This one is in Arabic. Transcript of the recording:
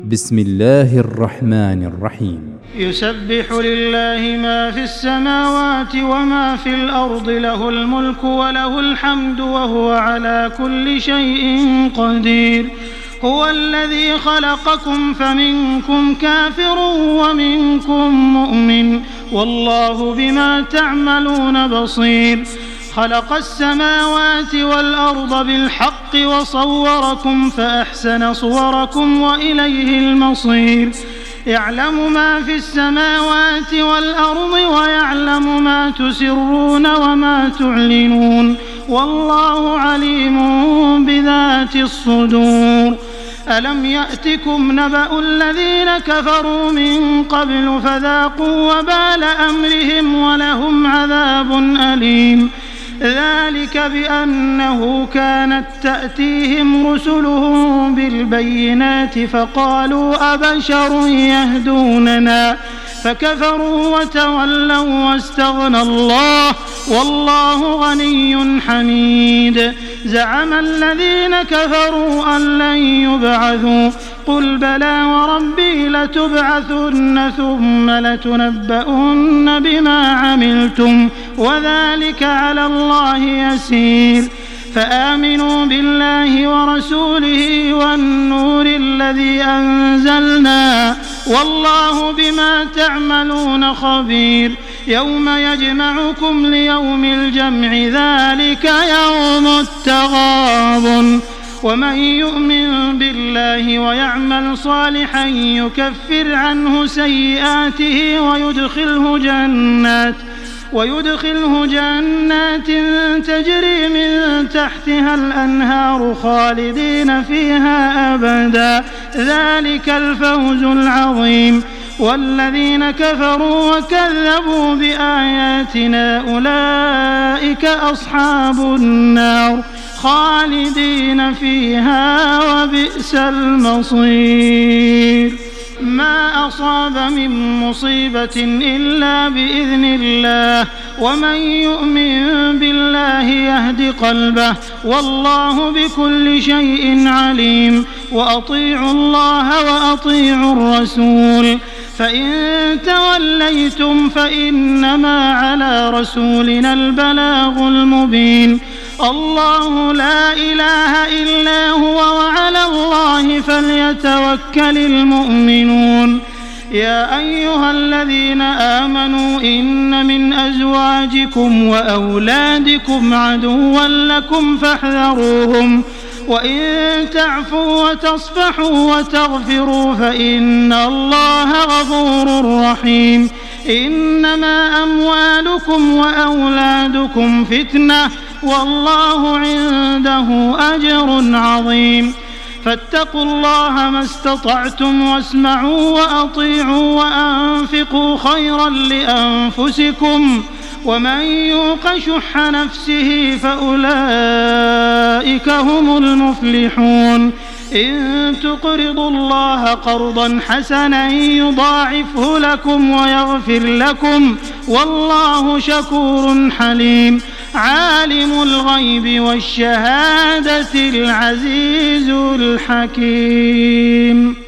بسم الله الرحمن الرحيم. يسبح لله ما في السماوات وما في الأرض، له الملك وله الحمد وهو على كل شيء قدير. هو الذي خلقكم فمنكم كافر ومنكم مؤمن، والله بما تعملون بصير. خلق السماوات والأرض بالحق وصوركم فأحسن صوركم وإليه المصير. يعلم ما في السماوات والأرض ويعلم ما تسرون وما تعلنون، والله عليم بذات الصدور. ألم يأتكم نبأ الذين كفروا من قبل فذاقوا وبال أمرهم ولهم عذاب أليم. ذلك بأنه كانت تأتيهم رسلهم بالبينات فقالوا أبشر يهدوننا فكفروا وتولوا واستغنى الله والله غني حميد. زعم الذين كفروا أن لن يبعثوا قل بلى وربي لتبعثن ثم لتنبؤن بما عملتم وذلك على الله يسير. فآمنوا بالله ورسوله والنور الذي أنزلنا والله بما تعملون خبير. يوم يجمعكم ليوم الجمع ذلك يوم التغابن. ومن يؤمن بالله ويعمل صالحا يكفر عنه سيئاته ويدخله جنات تجري من تحتها الأنهار خالدين فيها أبدا، ذلك الفوز العظيم. والذين كفروا وكذبوا بآياتنا أولئك أصحاب النار خالدين فيها وبئس المصير. ما أصاب من مصيبة إلا بإذن الله، ومن يؤمن بالله يهد قلبه والله بكل شيء عليم. وأطيعوا الله وأطيعوا الرسول، فإن توليتم فإنما على رسولنا البلاغ المبين. الله لا إله إلا هو وعلى الله فليتوكل المؤمنون. يا أيها الذين آمنوا إن من أزواجكم وأولادكم عدوا لكم فاحذروهم، وإن تعفوا وتصفحوا وتغفروا فإن الله غفور رحيم. إنما أموالكم وأولادكم فتنة والله عنده أجر عظيم. فاتقوا الله ما استطعتم واسمعوا وأطيعوا وأنفقوا خيرا لأنفسكم، ومن يوق شح نفسه فأولئك هم المفلحون. إن تقرضوا الله قرضا حسنا يضاعفه لكم ويغفر لكم والله شكور حليم. عالم الغيب والشهادة العزيز الحكيم.